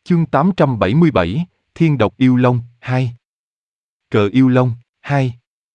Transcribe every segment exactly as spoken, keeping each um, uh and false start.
Chương tám trăm bảy mươi bảy, Thiên độc yêu long, hai. Cờ yêu long, hai.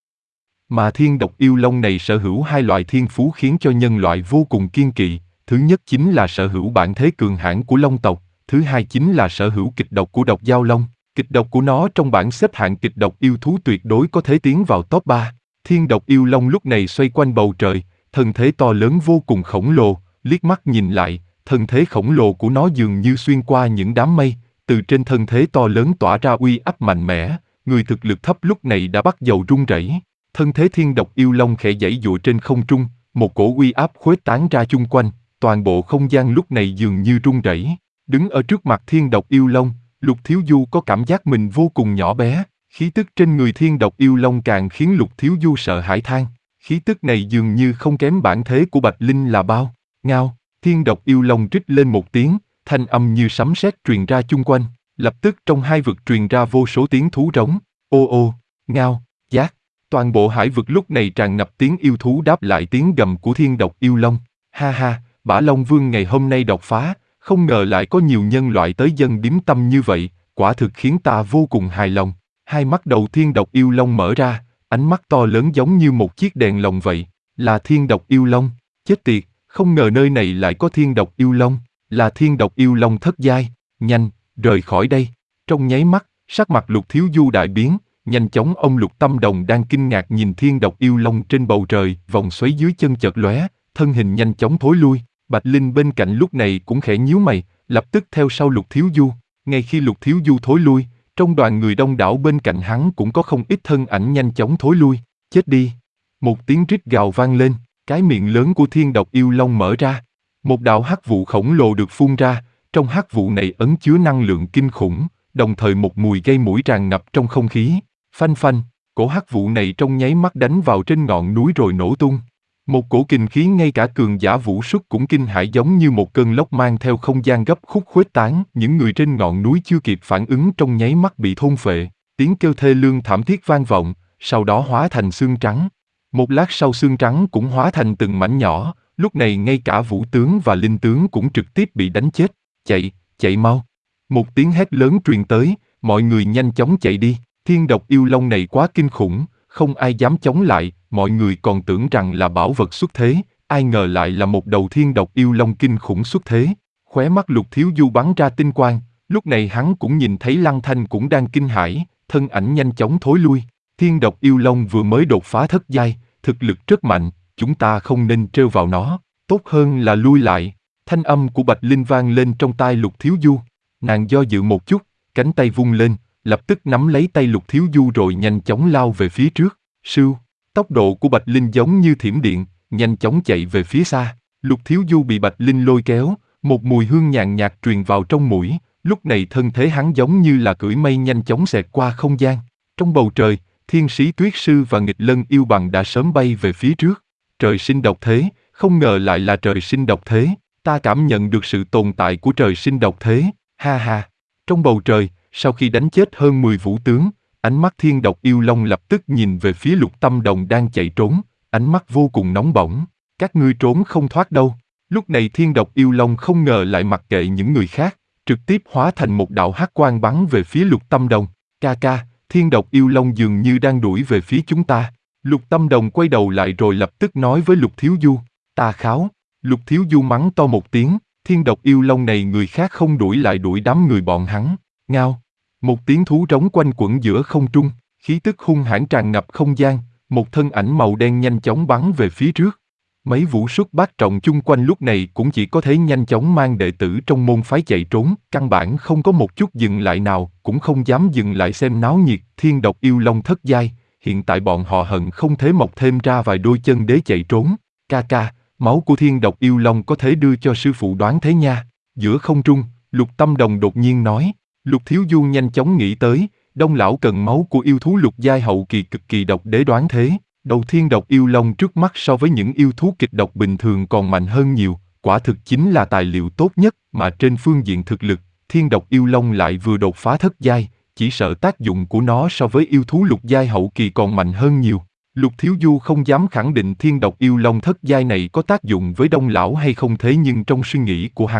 Mà thiên độc yêu long này sở hữu hai loại thiên phú khiến cho nhân loại vô cùng kiêng kỵ. Thứ nhất chính là sở hữu bản thế cường hãn của long tộc, thứ hai chính là sở hữu kịch độc của độc giao long. Kịch độc của nó trong bảng xếp hạng kịch độc yêu thú tuyệt đối có thể tiến vào top ba. Thiên độc yêu long lúc này xoay quanh bầu trời, thân thế to lớn vô cùng khổng lồ, liếc mắt nhìn lại, thân thế khổng lồ của nó dường như xuyên qua những đám mây, từ trên thân thế to lớn tỏa ra uy áp mạnh mẽ, người thực lực thấp lúc này đã bắt đầu run rẩy. Thân thế thiên độc yêu long khẽ giãy giụa trên không trung, một cổ uy áp khuếch tán ra chung quanh, toàn bộ không gian lúc này dường như run rẩy. Đứng ở trước mặt thiên độc yêu long, Lục Thiếu Du có cảm giác mình vô cùng nhỏ bé, khí tức trên người thiên độc yêu long càng khiến Lục Thiếu Du sợ hãi than. Khí tức này dường như không kém bản thế của Bạch Linh là bao. Ngao, thiên độc yêu long rít lên một tiếng, thanh âm như sấm sét truyền ra chung quanh, lập tức trong hai vực truyền ra vô số tiếng thú rống, ô ô, ngao, giác. Toàn bộ hải vực lúc này tràn ngập tiếng yêu thú đáp lại tiếng gầm của thiên độc yêu long. Ha ha, Bả Long Vương ngày hôm nay đột phá, không ngờ lại có nhiều nhân loại tới dân điếm tâm như vậy, quả thực khiến ta vô cùng hài lòng. Hai mắt đầu thiên độc yêu long mở ra, ánh mắt to lớn giống như một chiếc đèn lồng vậy. Là thiên độc yêu long, chết tiệt, không ngờ nơi này lại có thiên độc yêu long, là thiên độc yêu long thất giai, nhanh, rời khỏi đây. Trong nháy mắt, sắc mặt Lục Thiếu Du đại biến, nhanh chóng ông Lục Tâm Đồng đang kinh ngạc nhìn thiên độc yêu long trên bầu trời, vòng xoáy dưới chân chợt lóe, thân hình nhanh chóng thối lui. Bạch Linh bên cạnh lúc này cũng khẽ nhíu mày, lập tức theo sau Lục Thiếu Du. Ngay khi Lục Thiếu Du thối lui, trong đoàn người đông đảo bên cạnh hắn cũng có không ít thân ảnh nhanh chóng thối lui. Chết đi! Một tiếng rít gào vang lên, cái miệng lớn của thiên độc yêu long mở ra. Một đạo hắc vụ khổng lồ được phun ra, trong hắc vụ này ẩn chứa năng lượng kinh khủng, đồng thời một mùi gây mũi tràn ngập trong không khí. Phanh phanh, cổ hắc vụ này trong nháy mắt đánh vào trên ngọn núi rồi nổ tung. Một cổ kình khí ngay cả cường giả vũ xuất cũng kinh hãi giống như một cơn lốc mang theo không gian gấp khúc khuếch tán. Những người trên ngọn núi chưa kịp phản ứng trong nháy mắt bị thôn phệ. Tiếng kêu thê lương thảm thiết vang vọng, sau đó hóa thành xương trắng. Một lát sau xương trắng cũng hóa thành từng mảnh nhỏ, lúc này ngay cả vũ tướng và linh tướng cũng trực tiếp bị đánh chết. Chạy, chạy mau. Một tiếng hét lớn truyền tới, mọi người nhanh chóng chạy đi. Thiên độc yêu long này quá kinh khủng, không ai dám chống lại, mọi người còn tưởng rằng là bảo vật xuất thế, ai ngờ lại là một đầu thiên độc yêu long kinh khủng xuất thế. Khóe mắt Lục Thiếu Du bắn ra tinh quang, lúc này hắn cũng nhìn thấy Lăng Thanh cũng đang kinh hãi, thân ảnh nhanh chóng thối lui. Thiên độc yêu long vừa mới đột phá thất giai, thực lực rất mạnh, chúng ta không nên trêu vào nó, tốt hơn là lui lại. Thanh âm của Bạch Linh vang lên trong tai Lục Thiếu Du. Nàng do dự một chút, cánh tay vung lên, lập tức nắm lấy tay Lục Thiếu Du rồi nhanh chóng lao về phía trước. Sưu, tốc độ của Bạch Linh giống như thiểm điện, nhanh chóng chạy về phía xa. Lục Thiếu Du bị Bạch Linh lôi kéo, một mùi hương nhàn nhạt truyền vào trong mũi, lúc này thân thế hắn giống như là cưỡi mây nhanh chóng xẹt qua không gian. Trong bầu trời, Thiên Sĩ Tuyết Sư và Nghịch Lân Yêu Bằng đã sớm bay về phía trước. Trời sinh độc thế, không ngờ lại là trời sinh độc thế, ta cảm nhận được sự tồn tại của trời sinh độc thế, ha ha. Trong bầu trời, sau khi đánh chết hơn mười vũ tướng, ánh mắt thiên độc yêu long lập tức nhìn về phía Lục Tâm Đồng đang chạy trốn, ánh mắt vô cùng nóng bỏng. Các ngươi trốn không thoát đâu. Lúc này thiên độc yêu long không ngờ lại mặc kệ những người khác, trực tiếp hóa thành một đạo hắc quang bắn về phía Lục Tâm Đồng. Ca ca, thiên độc yêu long dường như đang đuổi về phía chúng ta. Lục Tâm Đồng quay đầu lại rồi lập tức nói với Lục Thiếu Du. Ta kháo. Lục Thiếu Du mắng to một tiếng, thiên độc yêu long này người khác không đuổi lại đuổi đám người bọn hắn. Ngao. Một tiếng thú trống quanh quẩn giữa không trung, khí tức hung hãn tràn ngập không gian, một thân ảnh màu đen nhanh chóng bắn về phía trước. Mấy vũ xuất bát trọng chung quanh lúc này cũng chỉ có thể nhanh chóng mang đệ tử trong môn phái chạy trốn, căn bản không có một chút dừng lại nào, cũng không dám dừng lại xem náo nhiệt. Thiên độc yêu long thất giai, hiện tại bọn họ hận không thể mọc thêm ra vài đôi chân để chạy trốn. Ca ca, máu của thiên độc yêu long có thể đưa cho sư phụ đoán thế nha. Giữa không trung, Lục Tâm Đồng đột nhiên nói. Lục Thiếu Du nhanh chóng nghĩ tới, Đông lão cần máu của yêu thú lục giai hậu kỳ cực kỳ độc để đoán thế. Đầu thiên độc yêu long trước mắt so với những yêu thú kịch độc bình thường còn mạnh hơn nhiều, quả thực chính là tài liệu tốt nhất. Mà trên phương diện thực lực, thiên độc yêu long lại vừa đột phá thất giai, chỉ sợ tác dụng của nó so với yêu thú lục giai hậu kỳ còn mạnh hơn nhiều. Lục Thiếu Du không dám khẳng định thiên độc yêu long thất giai này có tác dụng với Đông lão hay không, thế nhưng trong suy nghĩ của hắn,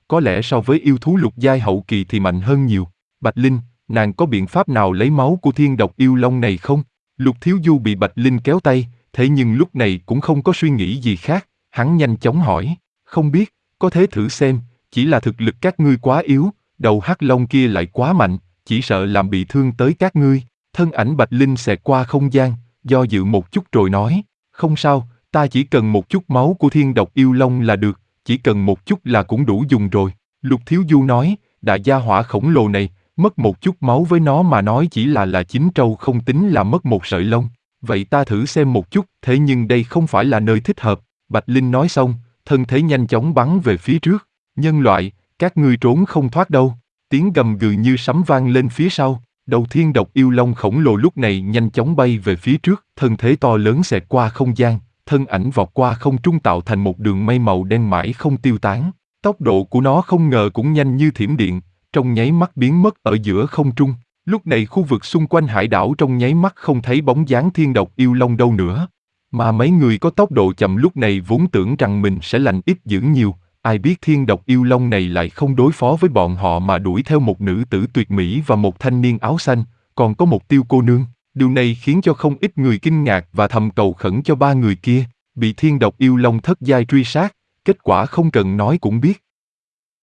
có lẽ so với yêu thú lục giai hậu kỳ thì mạnh hơn nhiều. Bạch Linh, nàng có biện pháp nào lấy máu của thiên độc yêu long này không? Lục Thiếu Du bị Bạch Linh kéo tay, thế nhưng lúc này cũng không có suy nghĩ gì khác, hắn nhanh chóng hỏi, không biết, có thể thử xem, chỉ là thực lực các ngươi quá yếu, đầu hắc long kia lại quá mạnh, chỉ sợ làm bị thương tới các ngươi. Thân ảnh Bạch Linh xẹt qua không gian, do dự một chút rồi nói, không sao, ta chỉ cần một chút máu của thiên độc yêu long là được, chỉ cần một chút là cũng đủ dùng rồi. Lục Thiếu Du nói, đại gia hỏa khổng lồ này, mất một chút máu với nó mà nói chỉ là là chín trâu không tính là mất một sợi lông. Vậy ta thử xem một chút, thế nhưng đây không phải là nơi thích hợp. Bạch Linh nói xong, thân thể nhanh chóng bắn về phía trước. Nhân loại, các ngươi trốn không thoát đâu. Tiếng gầm gừ như sấm vang lên phía sau. Đầu thiên độc yêu long khổng lồ lúc này nhanh chóng bay về phía trước, thân thể to lớn xẹt qua không gian, thân ảnh vọt qua không trung tạo thành một đường mây màu đen mãi không tiêu tán. Tốc độ của nó không ngờ cũng nhanh như thiểm điện, trong nháy mắt biến mất ở giữa không trung. Lúc này khu vực xung quanh hải đảo trong nháy mắt không thấy bóng dáng thiên độc yêu long đâu nữa. Mà mấy người có tốc độ chậm lúc này vốn tưởng rằng mình sẽ lành ít dữ nhiều, ai biết thiên độc yêu long này lại không đối phó với bọn họ mà đuổi theo một nữ tử tuyệt mỹ và một thanh niên áo xanh, còn có một tiêu cô nương. Điều này khiến cho không ít người kinh ngạc và thầm cầu khẩn cho ba người kia, bị thiên độc yêu long thất giai truy sát, kết quả không cần nói cũng biết.